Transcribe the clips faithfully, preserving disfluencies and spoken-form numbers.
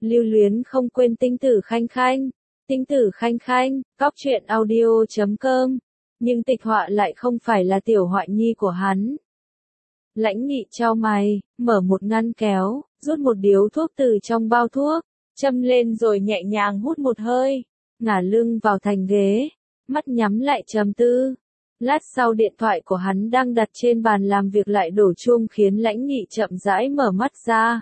Lưu luyến không quên tinh tử khanh khanh. Tinh tử khanh khanh, cóc truyện audio chấm com. Nhưng tịch họa lại không phải là tiểu họa nhi của hắn. Lãnh Nghị chau mày, mở một ngăn kéo, rút một điếu thuốc từ trong bao thuốc, châm lên rồi nhẹ nhàng hút một hơi, ngả lưng vào thành ghế, mắt nhắm lại trầm tư. Lát sau điện thoại của hắn đang đặt trên bàn làm việc lại đổ chuông khiến Lãnh Nghị chậm rãi mở mắt ra.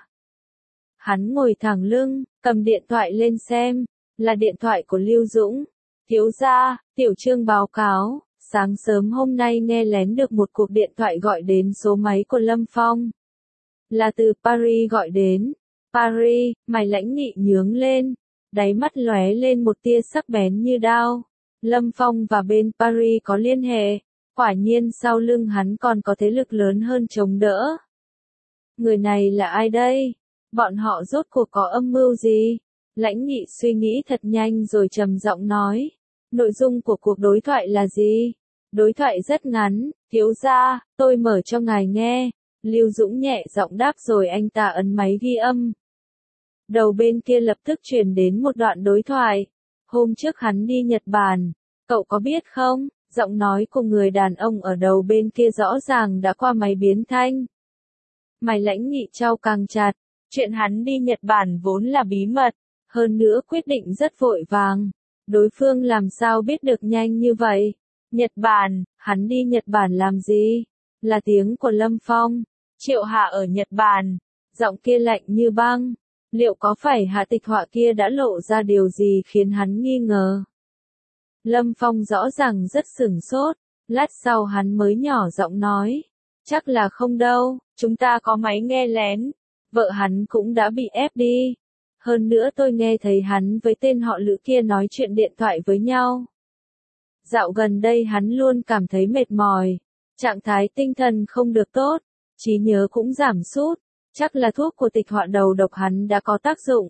Hắn ngồi thẳng lưng, cầm điện thoại lên xem, là điện thoại của Lưu Dũng. Thiếu gia, Tiểu Trương báo cáo, sáng sớm hôm nay nghe lén được một cuộc điện thoại gọi đến số máy của Lâm Phong. Là từ Paris gọi đến. Paris, mày Lãnh Nghị nhướng lên, đáy mắt lóe lên một tia sắc bén như đao. Lâm Phong và bên Paris có liên hệ, quả nhiên sau lưng hắn còn có thế lực lớn hơn chống đỡ. Người này là ai đây? Bọn họ rốt cuộc có âm mưu gì? Lãnh Nghị suy nghĩ thật nhanh rồi trầm giọng nói. Nội dung của cuộc đối thoại là gì? Đối thoại rất ngắn, thiếu gia, tôi mở cho ngài nghe. Lưu Dũng nhẹ giọng đáp rồi anh ta ấn máy ghi âm. Đầu bên kia lập tức truyền đến một đoạn đối thoại. Hôm trước hắn đi Nhật Bản, cậu có biết không? Giọng nói của người đàn ông ở đầu bên kia rõ ràng đã qua máy biến thanh. Mày Lãnh Nghị chau càng chặt, chuyện hắn đi Nhật Bản vốn là bí mật, hơn nữa quyết định rất vội vàng. Đối phương làm sao biết được nhanh như vậy? Nhật Bản, hắn đi Nhật Bản làm gì? Là tiếng của Lâm Phong. Triệu Hạ ở Nhật Bản, giọng kia lạnh như băng. Liệu có phải Hạ Tịch Họa kia đã lộ ra điều gì khiến hắn nghi ngờ? Lâm Phong rõ ràng rất sửng sốt, lát sau hắn mới nhỏ giọng nói. Chắc là không đâu, chúng ta có máy nghe lén. Vợ hắn cũng đã bị ép đi. Hơn nữa tôi nghe thấy hắn với tên họ Lữ kia nói chuyện điện thoại với nhau. Dạo gần đây hắn luôn cảm thấy mệt mỏi, trạng thái tinh thần không được tốt, trí nhớ cũng giảm sút, chắc là thuốc của tịch họa đầu độc hắn đã có tác dụng.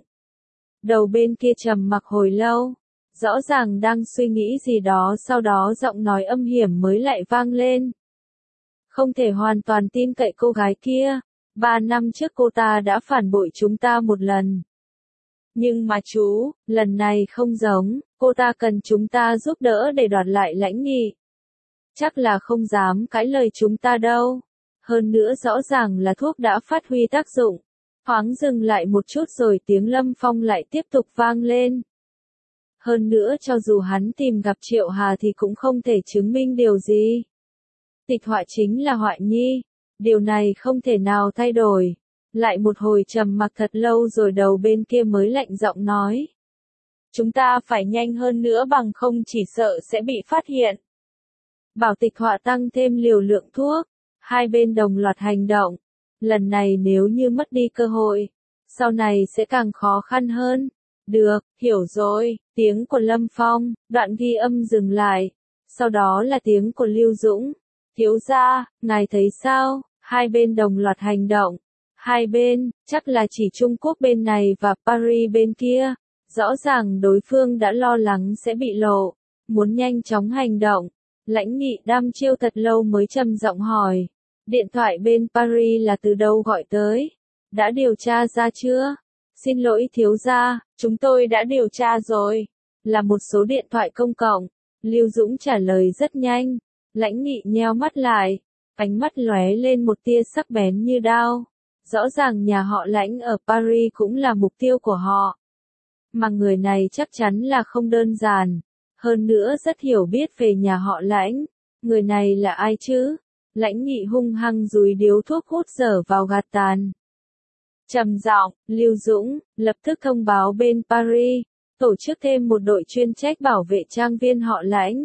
Đầu bên kia trầm mặc hồi lâu, rõ ràng đang suy nghĩ gì đó, sau đó giọng nói âm hiểm mới lại vang lên. Không thể hoàn toàn tin cậy cô gái kia, ba năm trước cô ta đã phản bội chúng ta một lần. Nhưng mà chú, lần này không giống, cô ta cần chúng ta giúp đỡ để đoạt lại Lãnh Nghị. Chắc là không dám cãi lời chúng ta đâu. Hơn nữa rõ ràng là thuốc đã phát huy tác dụng. Thoáng dừng lại một chút rồi tiếng Lâm Phong lại tiếp tục vang lên. Hơn nữa cho dù hắn tìm gặp Triệu Hà thì cũng không thể chứng minh điều gì. Tịch họa chính là họa nhi. Điều này không thể nào thay đổi. Lại một hồi trầm mặc thật lâu rồi đầu bên kia mới lạnh giọng nói. Chúng ta phải nhanh hơn nữa bằng không chỉ sợ sẽ bị phát hiện. Bảo Tịch Họa tăng thêm liều lượng thuốc. Hai bên đồng loạt hành động. Lần này nếu như mất đi cơ hội, sau này sẽ càng khó khăn hơn. Được, hiểu rồi, tiếng của Lâm Phong, đoạn ghi âm dừng lại. Sau đó là tiếng của Lưu Dũng. Thiếu gia, ngài thấy sao? Hai bên đồng loạt hành động. Hai bên, chắc là chỉ Trung Quốc bên này và Paris bên kia. Rõ ràng đối phương đã lo lắng sẽ bị lộ, muốn nhanh chóng hành động. Lãnh Nghị đăm chiêu thật lâu mới trầm giọng hỏi. Điện thoại bên Paris là từ đâu gọi tới? Đã điều tra ra chưa? Xin lỗi thiếu gia, chúng tôi đã điều tra rồi. Là một số điện thoại công cộng. Lưu Dũng trả lời rất nhanh. Lãnh Nghị nheo mắt lại. Ánh mắt lóe lên một tia sắc bén như đao. Rõ ràng nhà họ Lãnh ở Paris cũng là mục tiêu của họ. Mà người này chắc chắn là không đơn giản. Hơn nữa rất hiểu biết về nhà họ Lãnh. Người này là ai chứ? Lãnh Nghị hung hăng dúi điếu thuốc hút dở vào gạt tàn. Trầm giọng, Lưu Dũng, lập tức thông báo bên Paris, tổ chức thêm một đội chuyên trách bảo vệ trang viên họ Lãnh.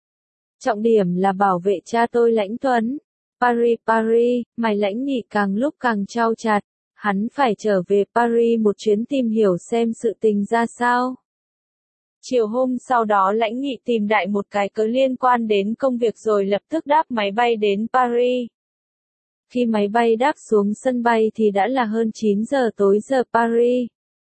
Trọng điểm là bảo vệ cha tôi Lãnh Tuấn. Paris, Paris, mày Lãnh Nghị càng lúc càng trao chặt. Hắn phải trở về Paris một chuyến tìm hiểu xem sự tình ra sao. Chiều hôm sau đó Lãnh Nghị tìm đại một cái cớ liên quan đến công việc rồi lập tức đáp máy bay đến Paris. Khi máy bay đáp xuống sân bay thì đã là hơn chín giờ tối giờ Paris.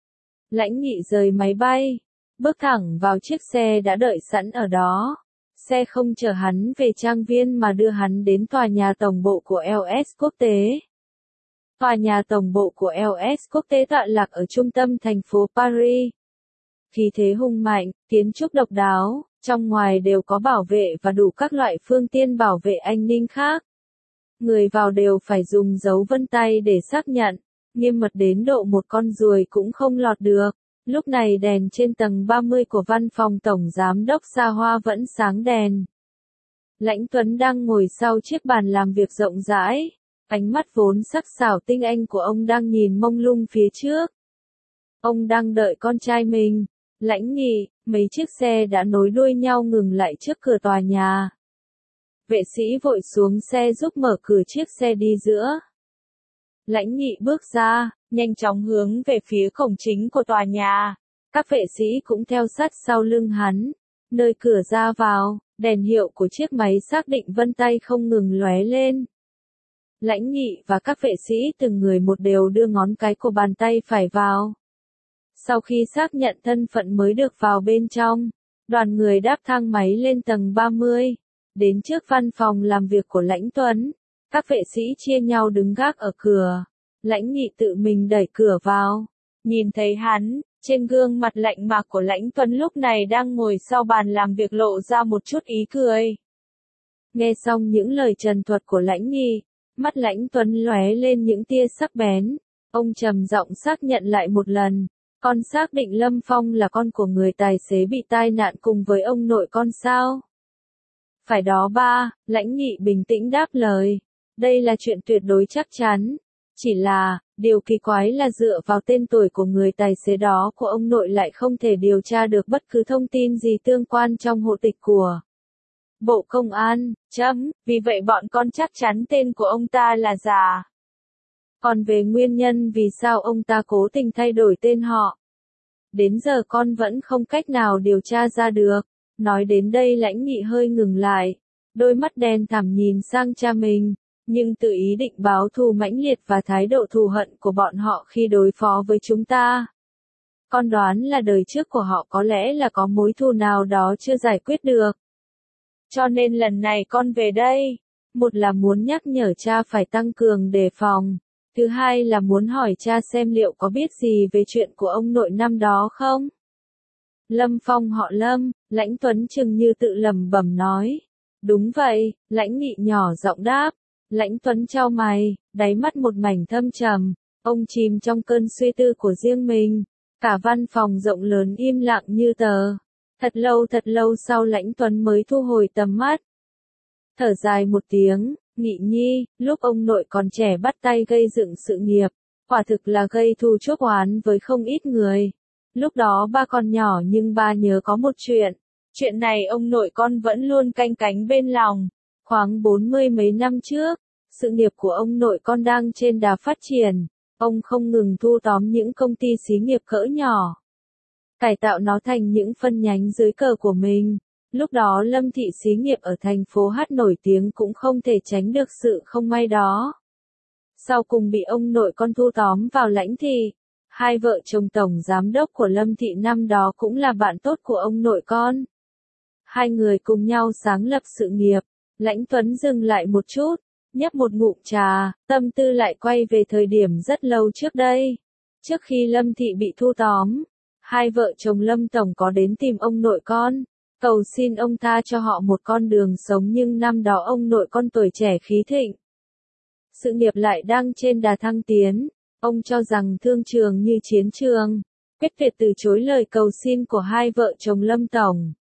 Lãnh Nghị rời máy bay, bước thẳng vào chiếc xe đã đợi sẵn ở đó. Xe không chở hắn về trang viên mà đưa hắn đến tòa nhà tổng bộ của lờ ét quốc tế. Tòa nhà tổng bộ của lờ ét quốc tế tọa lạc ở trung tâm thành phố Paris. Khí thế hùng mạnh, kiến trúc độc đáo, trong ngoài đều có bảo vệ và đủ các loại phương tiện bảo vệ an ninh khác. Người vào đều phải dùng dấu vân tay để xác nhận, nghiêm mật đến độ một con ruồi cũng không lọt được. Lúc này đèn trên tầng ba mươi của văn phòng tổng giám đốc xa hoa vẫn sáng đèn. Lãnh Tuấn đang ngồi sau chiếc bàn làm việc rộng rãi, ánh mắt vốn sắc sảo tinh anh của ông đang nhìn mông lung phía trước. Ông đang đợi con trai mình. Lãnh Nghị, mấy chiếc xe đã nối đuôi nhau ngừng lại trước cửa tòa nhà. Vệ sĩ vội xuống xe giúp mở cửa chiếc xe đi giữa. Lãnh Nghị bước ra, nhanh chóng hướng về phía cổng chính của tòa nhà. Các vệ sĩ cũng theo sát sau lưng hắn. Nơi cửa ra vào, đèn hiệu của chiếc máy xác định vân tay không ngừng lóe lên. Lãnh Nghị và các vệ sĩ từng người một đều đưa ngón cái của bàn tay phải vào. Sau khi xác nhận thân phận mới được vào bên trong, đoàn người đáp thang máy lên tầng ba mươi, đến trước văn phòng làm việc của Lãnh Tuấn. Các vệ sĩ chia nhau đứng gác ở cửa. Lãnh Nghị tự mình đẩy cửa vào. Nhìn thấy hắn, trên gương mặt lạnh mạc của Lãnh Tuấn lúc này đang ngồi sau bàn làm việc lộ ra một chút ý cười. Nghe xong những lời trần thuật của Lãnh Nghị, mắt Lãnh Tuấn lóe lên những tia sắc bén. Ông trầm giọng xác nhận lại một lần. Con xác định Lâm Phong là con của người tài xế bị tai nạn cùng với ông nội con sao? Phải đó ba, Lãnh Nghị bình tĩnh đáp lời. Đây là chuyện tuyệt đối chắc chắn. Chỉ là, điều kỳ quái là dựa vào tên tuổi của người tài xế đó của ông nội lại không thể điều tra được bất cứ thông tin gì tương quan trong hộ tịch của Bộ Công an, chấm, vì vậy bọn con chắc chắn tên của ông ta là giả. Còn về nguyên nhân vì sao ông ta cố tình thay đổi tên họ, đến giờ con vẫn không cách nào điều tra ra được. Nói đến đây Lãnh Nghị hơi ngừng lại, đôi mắt đen thẳm nhìn sang cha mình, nhưng tự ý định báo thù mãnh liệt và thái độ thù hận của bọn họ khi đối phó với chúng ta. Con đoán là đời trước của họ có lẽ là có mối thù nào đó chưa giải quyết được. Cho nên lần này con về đây, một là muốn nhắc nhở cha phải tăng cường đề phòng. Thứ hai là muốn hỏi cha xem liệu có biết gì về chuyện của ông nội năm đó không? Lâm Phong họ Lâm, Lãnh Tuấn chừng như tự lẩm bẩm nói. Đúng vậy, Lãnh Nghị nhỏ giọng đáp. Lãnh Tuấn chau mày, đáy mắt một mảnh thâm trầm. Ông chìm trong cơn suy tư của riêng mình. Cả văn phòng rộng lớn im lặng như tờ. Thật lâu thật lâu sau Lãnh Tuấn mới thu hồi tầm mắt. Thở dài một tiếng. Nghị nhi, lúc ông nội còn trẻ bắt tay gây dựng sự nghiệp, quả thực là gây thù chuốc oán với không ít người. Lúc đó ba còn nhỏ nhưng ba nhớ có một chuyện. Chuyện này ông nội con vẫn luôn canh cánh bên lòng. Khoảng bốn mươi mấy năm trước, sự nghiệp của ông nội con đang trên đà phát triển. Ông không ngừng thu tóm những công ty xí nghiệp cỡ nhỏ, cải tạo nó thành những phân nhánh dưới cờ của mình. Lúc đó Lâm thị xí nghiệp ở thành phố Hát nổi tiếng cũng không thể tránh được sự không may đó. Sau cùng bị ông nội con thu tóm vào Lãnh thị. Hai vợ chồng tổng giám đốc của Lâm thị năm đó cũng là bạn tốt của ông nội con. Hai người cùng nhau sáng lập sự nghiệp. Lãnh Tuấn dừng lại một chút, nhấp một ngụm trà, tâm tư lại quay về thời điểm rất lâu trước đây. Trước khi Lâm thị bị thu tóm, hai vợ chồng Lâm tổng có đến tìm ông nội con, cầu xin ông tha cho họ một con đường sống, nhưng năm đó ông nội con tuổi trẻ khí thịnh, sự nghiệp lại đang trên đà thăng tiến. Ông cho rằng thương trường như chiến trường, quyết tuyệt từ chối lời cầu xin của hai vợ chồng Lâm tổng.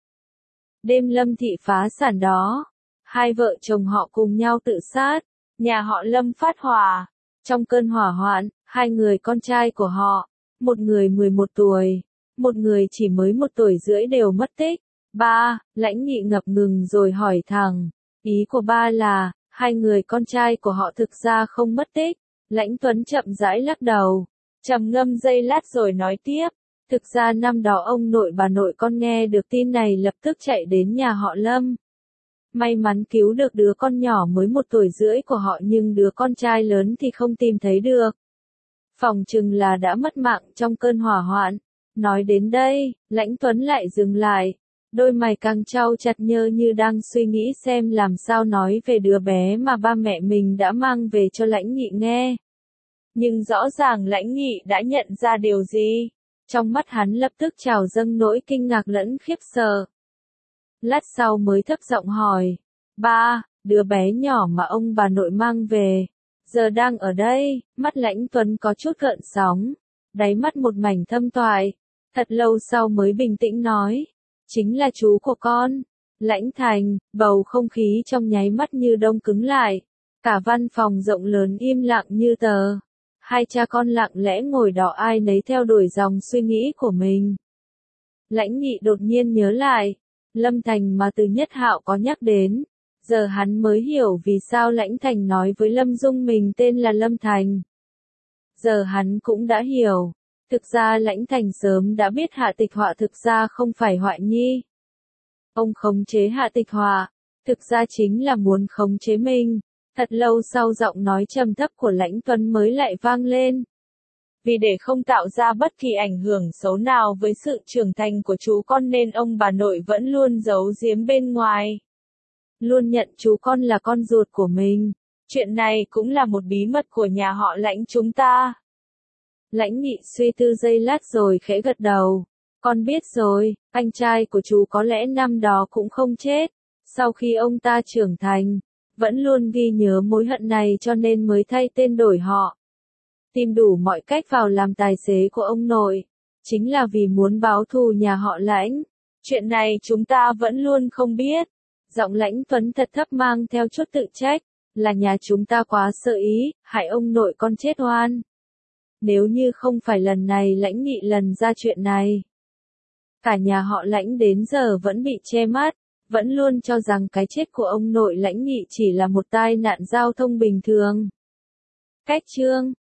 Đêm Lâm thị phá sản đó, hai vợ chồng họ cùng nhau tự sát, nhà họ Lâm phát hỏa. Trong cơn hỏa hoạn, hai người con trai của họ, một người mười một tuổi, một người chỉ mới một tuổi rưỡi đều mất tích. Ba, Lãnh Nghị ngập ngừng rồi hỏi thẳng, ý của ba là, hai người con trai của họ thực ra không mất tích. Lãnh Tuấn chậm rãi lắc đầu, trầm ngâm giây lát rồi nói tiếp, thực ra năm đó ông nội bà nội con nghe được tin này lập tức chạy đến nhà họ Lâm. May mắn cứu được đứa con nhỏ mới một tuổi rưỡi của họ, nhưng đứa con trai lớn thì không tìm thấy được. Phòng chừng là đã mất mạng trong cơn hỏa hoạn. Nói đến đây, Lãnh Tuấn lại dừng lại, đôi mày càng trao chặt nhơ như đang suy nghĩ xem làm sao nói về đứa bé mà ba mẹ mình đã mang về cho Lãnh Nghị nghe. Nhưng rõ ràng Lãnh Nghị đã nhận ra điều gì. Trong mắt hắn lập tức trào dâng nỗi kinh ngạc lẫn khiếp sợ. Lát sau mới thấp giọng hỏi, ba, đứa bé nhỏ mà ông bà nội mang về, giờ đang ở đây. Mắt Lãnh Tuấn có chút gợn sóng, đáy mắt một mảnh thâm toại, thật lâu sau mới bình tĩnh nói, chính là chú của con. Lãnh Thành, bầu không khí trong nháy mắt như đông cứng lại, cả văn phòng rộng lớn im lặng như tờ. Hai cha con lặng lẽ ngồi đó ai nấy theo đuổi dòng suy nghĩ của mình. Lãnh Nghị đột nhiên nhớ lại, Lâm Thành mà từ Nhất Hạo có nhắc đến, giờ hắn mới hiểu vì sao Lãnh Thành nói với Lâm Dung mình tên là Lâm Thành. Giờ hắn cũng đã hiểu, thực ra Lãnh Thành sớm đã biết Hạ Tịch Họa thực ra không phải Họa Nhi. Ông khống chế Hạ Tịch Họa, thực ra chính là muốn khống chế mình. Thật lâu sau giọng nói trầm thấp của Lãnh Tuấn mới lại vang lên. Vì để không tạo ra bất kỳ ảnh hưởng xấu nào với sự trưởng thành của chú con nên ông bà nội vẫn luôn giấu giếm bên ngoài. Luôn nhận chú con là con ruột của mình. Chuyện này cũng là một bí mật của nhà họ Lãnh chúng ta. Lãnh Nghị suy tư giây lát rồi khẽ gật đầu. Con biết rồi, anh trai của chú có lẽ năm đó cũng không chết. Sau khi ông ta trưởng thành, vẫn luôn ghi nhớ mối hận này cho nên mới thay tên đổi họ. Tìm đủ mọi cách vào làm tài xế của ông nội. Chính là vì muốn báo thù nhà họ Lãnh. Chuyện này chúng ta vẫn luôn không biết. Giọng Lãnh Tuấn thật thấp mang theo chút tự trách. Là nhà chúng ta quá sợ ý, hại ông nội con chết oan. Nếu như không phải lần này Lãnh Nghị lần ra chuyện này, cả nhà họ Lãnh đến giờ vẫn bị che mắt. Vẫn luôn cho rằng cái chết của ông nội Lãnh Nghị chỉ là một tai nạn giao thông bình thường. Cách chương